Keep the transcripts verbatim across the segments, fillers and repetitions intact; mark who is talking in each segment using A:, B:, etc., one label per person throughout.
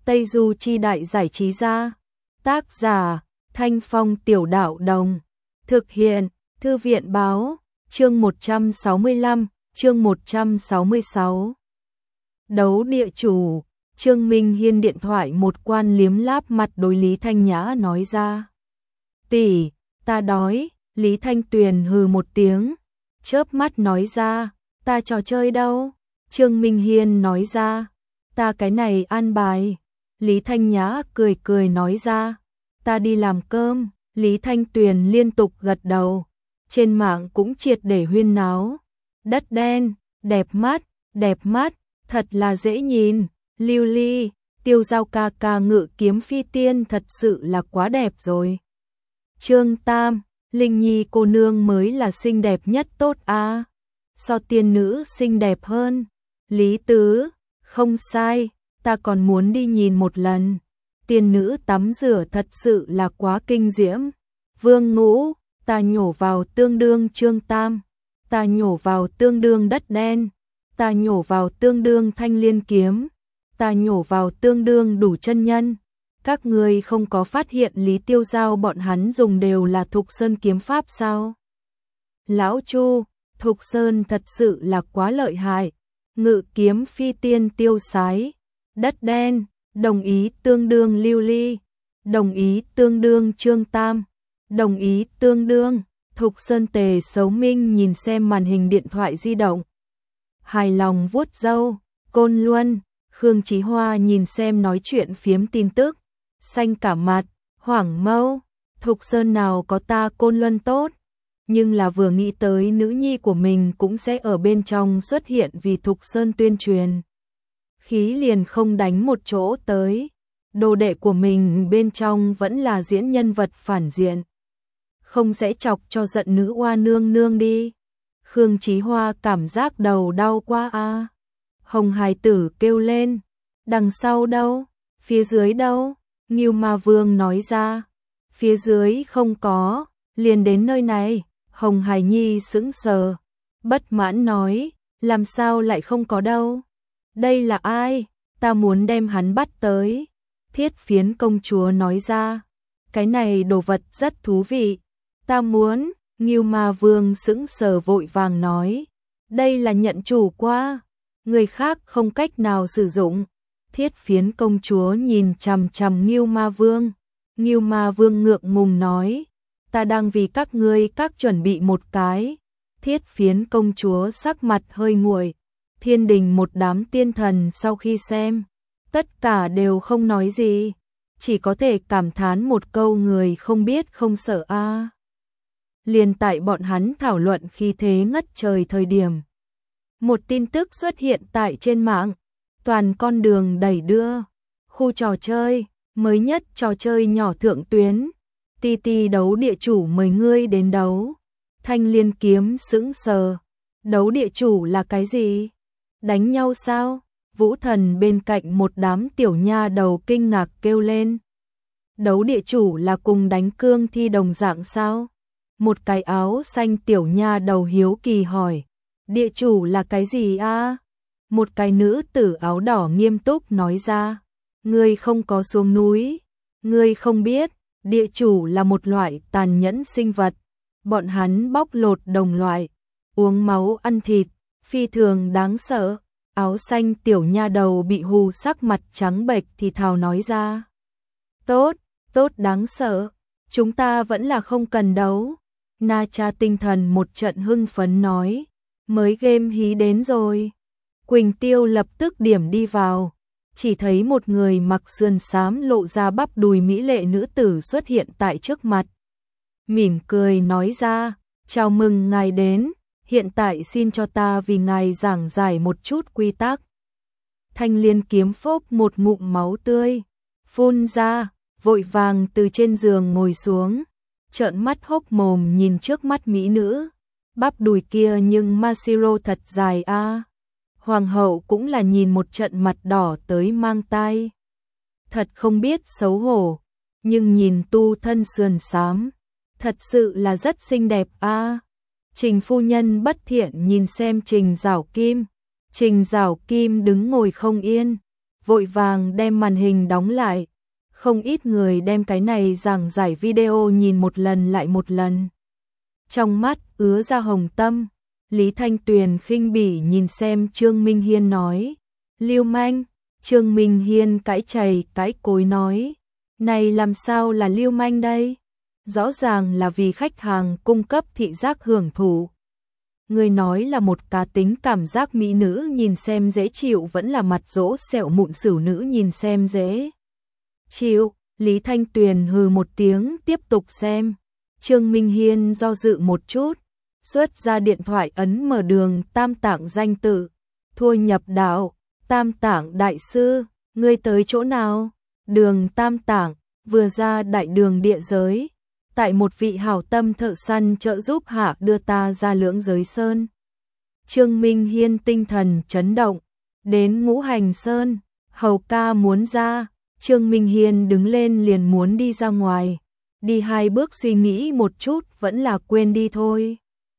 A: Tây Du Chi Đại Giải Trí Gia. Tác giả Thanh Phong Tiểu Đạo Đồng. Thực hiện Thư viện Báo. Chương một trăm sáu mươi lăm, chương một trăm sáu mươi sáu. Đấu địa chủ. Trương Minh Hiên điện thoại một quan liếm láp mặt đối Lý Thanh Nhã nói ra. Tỷ, ta đói. Lý Thanh Tuyền hừ một tiếng, chớp mắt nói ra, ta trò chơi đâu? Trương Minh Hiên nói ra, ta cái này an bài. Lý Thanh Nhã cười cười nói ra, ta đi làm cơm. Lý Thanh Tuyền liên tục gật đầu, trên mạng cũng triệt để huyên náo. Đất đen, đẹp mắt, đẹp mắt, thật là dễ nhìn. Lưu Ly, Tiêu Giao ca ca ngự kiếm phi tiên thật sự là quá đẹp rồi. Trương Tam, Linh Nhi cô nương mới là xinh đẹp nhất tốt a. So tiên nữ xinh đẹp hơn. Lý Tứ, không sai, ta còn muốn đi nhìn một lần. Tiên nữ tắm rửa thật sự là quá kinh diễm. Vương Ngũ, ta nhổ vào tương đương Trương Tam, ta nhổ vào tương đương đất đen, ta nhổ vào tương đương thanh liên kiếm, ta nhổ vào tương đương đủ chân nhân. Các người không có phát hiện Lý Tiêu Giao bọn hắn dùng đều là Thục Sơn kiếm pháp sao? Lão Chu, Thục Sơn thật sự là quá lợi hại. Ngự kiếm phi tiên tiêu sái. Đất đen, đồng ý tương đương Lưu Ly, đồng ý tương đương Trương Tam, đồng ý tương đương. Thục Sơn Tề Sấu Minh nhìn xem màn hình điện thoại di động, hài lòng vuốt râu. Côn Luân, Khương Chí Hoa nhìn xem nói chuyện phiếm tin tức, xanh cả mặt. Hoảng Mâu, Thục Sơn nào có ta Côn Luân tốt, nhưng là vừa nghĩ tới nữ nhi của mình cũng sẽ ở bên trong xuất hiện vì Thục Sơn tuyên truyền, khí liền không đánh một chỗ tới. Đồ đệ của mình bên trong vẫn là diễn nhân vật phản diện, không sẽ chọc cho giận nữ oa nương nương đi. Khương Chí Hoa cảm giác đầu đau quá a. Hồng hài tử kêu lên, đằng sau đâu, phía dưới đâu? Ngưu Ma Vương nói ra, phía dưới không có, liền đến nơi này. Hồng Hải Nhi sững sờ, bất mãn nói, làm sao lại không có đâu? Đây là ai? Ta muốn đem hắn bắt tới. Thiết Phiến công chúa nói ra, cái này đồ vật rất thú vị, ta muốn. Ngưu Ma Vương sững sờ vội vàng nói, đây là nhận chủ qua, người khác không cách nào sử dụng. Thiết Phiến công chúa nhìn chằm chằm Ngưu Ma Vương. Ngưu Ma Vương ngượng ngùng nói, ta đang vì các ngươi các chuẩn bị một cái. Thiết Phiến công chúa sắc mặt hơi nguội. Thiên đình một đám tiên thần sau khi xem, tất cả đều không nói gì, chỉ có thể cảm thán một câu người không biết không sợ a. À. Liền tại bọn hắn thảo luận khi thế ngất trời thời điểm, một tin tức xuất hiện tại trên mạng. Toàn con đường đẩy đưa, khu trò chơi, mới nhất trò chơi nhỏ thượng tuyến. Ti Ti đấu địa chủ mời ngươi đến đấu. Thanh Liên kiếm sững sờ, đấu địa chủ là cái gì? Đánh nhau sao? Vũ Thần bên cạnh một đám tiểu nha đầu kinh ngạc kêu lên. Đấu địa chủ là cùng đánh cương thi đồng dạng sao? Một cái áo xanh tiểu nha đầu hiếu kỳ hỏi, địa chủ là cái gì a? Một cái nữ tử áo đỏ nghiêm túc nói ra, ngươi không có xuống núi, ngươi không biết, địa chủ là một loại tàn nhẫn sinh vật, bọn hắn bóc lột đồng loại, uống máu ăn thịt, phi thường đáng sợ. Áo xanh tiểu nha đầu bị hù sắc mặt trắng bệch thì thào nói ra, tốt, tốt đáng sợ, chúng ta vẫn là không cần đấu. Na Cha tinh thần một trận hưng phấn nói, mới game hí đến rồi. Quỳnh Tiêu lập tức điểm đi vào, chỉ thấy một người mặc sườn xám lộ ra bắp đùi mỹ lệ nữ tử xuất hiện tại trước mặt. Mỉm cười nói ra, chào mừng ngài đến, hiện tại xin cho ta vì ngài giảng giải một chút quy tắc. Thanh Liên kiếm phốc một ngụm máu tươi, phun ra, vội vàng từ trên giường ngồi xuống, trợn mắt hốc mồm nhìn trước mắt mỹ nữ. Bắp đùi kia nhưng Mashiro thật dài a. À. Hoàng hậu cũng là nhìn một trận mặt đỏ tới mang tai. Thật không biết xấu hổ, nhưng nhìn tu thân sườn xám, thật sự là rất xinh đẹp a. À. Trình phu nhân bất thiện nhìn xem Trình Giảo Kim. Trình Giảo Kim đứng ngồi không yên, vội vàng đem màn hình đóng lại. Không ít người đem cái này giảng giải video nhìn một lần lại một lần. Trong mắt ứa ra hồng tâm, Lý Thanh Tuyền khinh bỉ nhìn xem Trương Minh Hiên nói. Lưu manh, Trương Minh Hiên cãi chày cãi cối nói. Này làm sao là lưu manh đây? Rõ ràng là vì khách hàng cung cấp thị giác hưởng thụ. Người nói là một cá tính cảm giác mỹ nữ nhìn xem dễ chịu vẫn là mặt dỗ sẹo mụn sửu nữ nhìn xem dễ chịu. Lý Thanh Tuyền hừ một tiếng tiếp tục xem. Trương Minh Hiên do dự một chút, xuất ra điện thoại ấn mở đường Tam Tạng danh tự. Thua nhập đạo, Tam Tạng đại sư, ngươi tới chỗ nào? Đường Tam Tạng, vừa ra đại đường địa giới. Tại một vị hảo tâm thợ săn trợ giúp hạ đưa ta ra lưỡng giới sơn. Trương Minh Hiên tinh thần chấn động. Đến Ngũ Hành Sơn, hầu ca muốn ra. Trương Minh Hiên đứng lên liền muốn đi ra ngoài. Đi hai bước suy nghĩ một chút vẫn là quên đi thôi.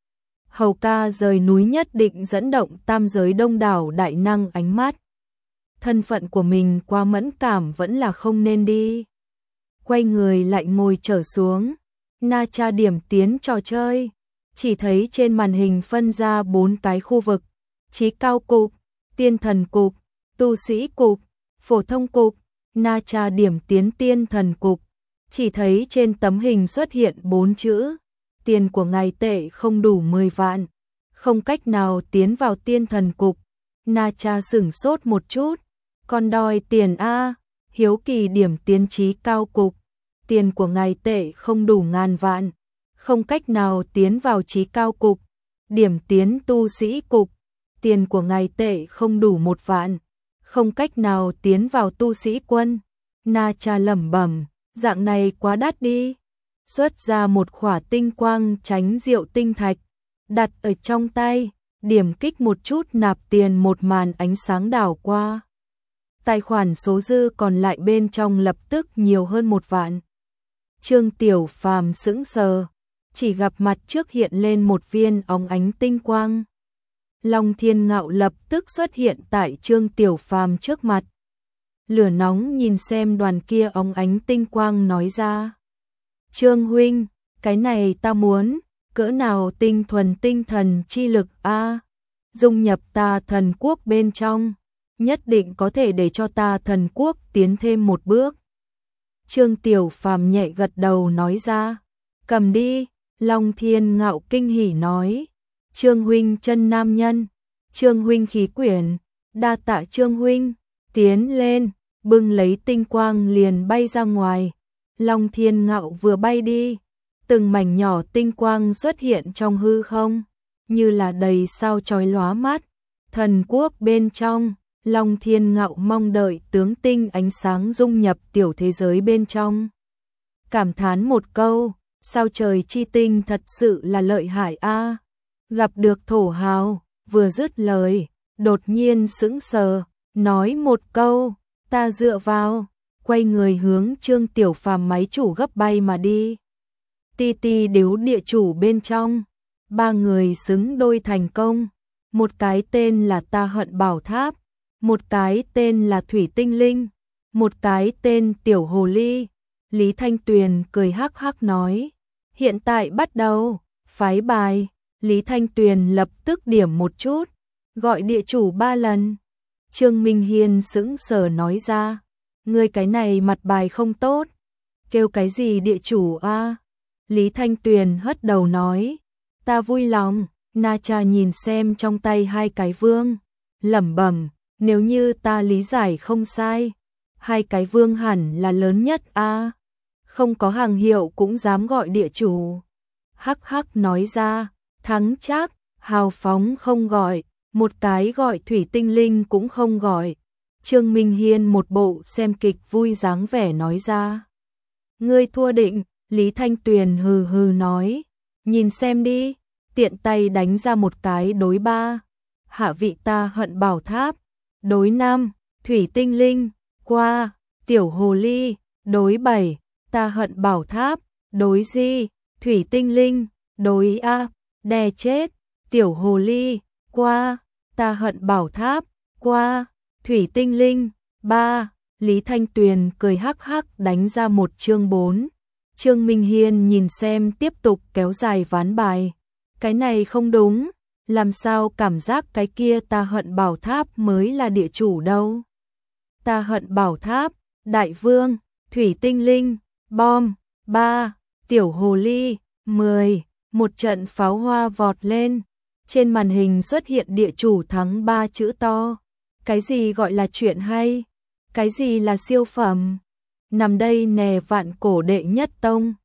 A: Hầu ca rời núi nhất định dẫn động tam giới đông đảo đại năng ánh mắt. Thân phận của mình quá mẫn cảm vẫn là không nên đi. Quay người lại ngồi trở xuống. Na tra điểm tiến trò chơi. Chỉ thấy trên màn hình phân ra bốn cái khu vực. Chí cao cục, tiên thần cục, tu sĩ cục, phổ thông cục. Na tra điểm tiến tiên thần cục. Chỉ thấy trên tấm hình xuất hiện bốn chữ. Tiền của ngài tệ không đủ mười vạn. Không cách nào tiến vào tiên thần cục. Na tra sửng sốt một chút. Còn đòi tiền A. Hiếu kỳ điểm tiến chí cao cục. Tiền của ngài tệ không đủ ngàn vạn. Không cách nào tiến vào chí cao cục. Điểm tiến tu sĩ cục. Tiền của ngài tệ không đủ một vạn. Không cách nào tiến vào tu sĩ quân. Na cha lẩm bẩm, dạng này quá đắt đi. Xuất ra một khỏa tinh quang tránh diệu tinh thạch, đặt ở trong tay, điểm kích một chút nạp tiền, một màn ánh sáng đảo qua. Tài khoản số dư còn lại bên trong lập tức nhiều hơn một vạn. Trương Tiểu Phàm sững sờ, chỉ gặp mặt trước hiện lên một viên óng ánh tinh quang. Long Thiên Ngạo lập tức xuất hiện tại Trương Tiểu Phàm trước mặt. Lửa nóng nhìn xem đoàn kia óng ánh tinh quang nói ra. Trương huynh, cái này ta muốn, cỡ nào tinh thuần tinh thần chi lực a, dung nhập ta thần quốc bên trong, nhất định có thể để cho ta thần quốc tiến thêm một bước. Trương Tiểu Phàm nhẹ gật đầu nói ra, cầm đi. Long Thiên Ngạo kinh hỉ nói, Trương huynh chân nam nhân, Trương huynh khí quyển, đa tạ Trương huynh. Tiến lên, bưng lấy tinh quang liền bay ra ngoài. Long Thiên Ngạo vừa bay đi, từng mảnh nhỏ tinh quang xuất hiện trong hư không, như là đầy sao chói lóa mắt. Thần quốc bên trong, Long Thiên Ngạo mong đợi tướng tinh ánh sáng dung nhập tiểu thế giới bên trong. Cảm thán một câu, sao trời chi tinh thật sự là lợi hại a. Gặp được thổ hào, vừa dứt lời, đột nhiên sững sờ, nói một câu, ta dựa vào, quay người hướng Trương Tiểu Phàm máy chủ gấp bay mà đi. Ti ti điếu địa chủ bên trong, ba người xứng đôi thành công, một cái tên là Ta Hận Bảo Tháp, một cái tên là Thủy Tinh Linh, một cái tên Tiểu Hồ Ly. Lý Thanh Tuyền cười hắc hắc nói, hiện tại bắt đầu, phái bài. Lý Thanh Tuyền lập tức điểm một chút, gọi địa chủ ba lần. Trương Minh Hiên sững sờ nói ra, ngươi cái này mặt bài không tốt, kêu cái gì địa chủ a? Lý Thanh Tuyền hất đầu nói, ta vui lòng. Na Cha nhìn xem trong tay hai cái vương, lẩm bẩm, nếu như ta lý giải không sai, hai cái vương hẳn là lớn nhất a, không có hàng hiệu cũng dám gọi địa chủ. Hắc hắc nói ra, thắng chắc, hào phóng không gọi, một cái gọi Thủy Tinh Linh cũng không gọi. Trương Minh Hiên một bộ xem kịch vui dáng vẻ nói ra, ngươi thua định. Lý Thanh Tuyền hừ hừ nói, nhìn xem đi, tiện tay đánh ra một cái đối ba. Hạ vị Ta Hận Bảo Tháp, đối năm. Thủy Tinh Linh, qua. Tiểu Hồ Ly, đối bảy. Ta Hận Bảo Tháp, đối di. Thủy Tinh Linh, đối a. Đè chết. Tiểu Hồ Ly, qua. Ta Hận Bảo Tháp, qua. Thủy Tinh Linh, ba. Lý Thanh Tuyền cười hắc hắc đánh ra một chương bốn. Trương Minh Hiên nhìn xem tiếp tục kéo dài ván bài. Cái này không đúng, làm sao cảm giác cái kia Ta Hận Bảo Tháp mới là địa chủ đâu. Ta Hận Bảo Tháp, Đại Vương, Thủy Tinh Linh, Bom, ba. Tiểu Hồ Ly, mười. Một trận pháo hoa vọt lên. Trên màn hình xuất hiện địa chủ thắng ba chữ to. Cái gì gọi là chuyện hay? Cái gì là siêu phẩm? Nằm đây nè vạn cổ đệ nhất tông.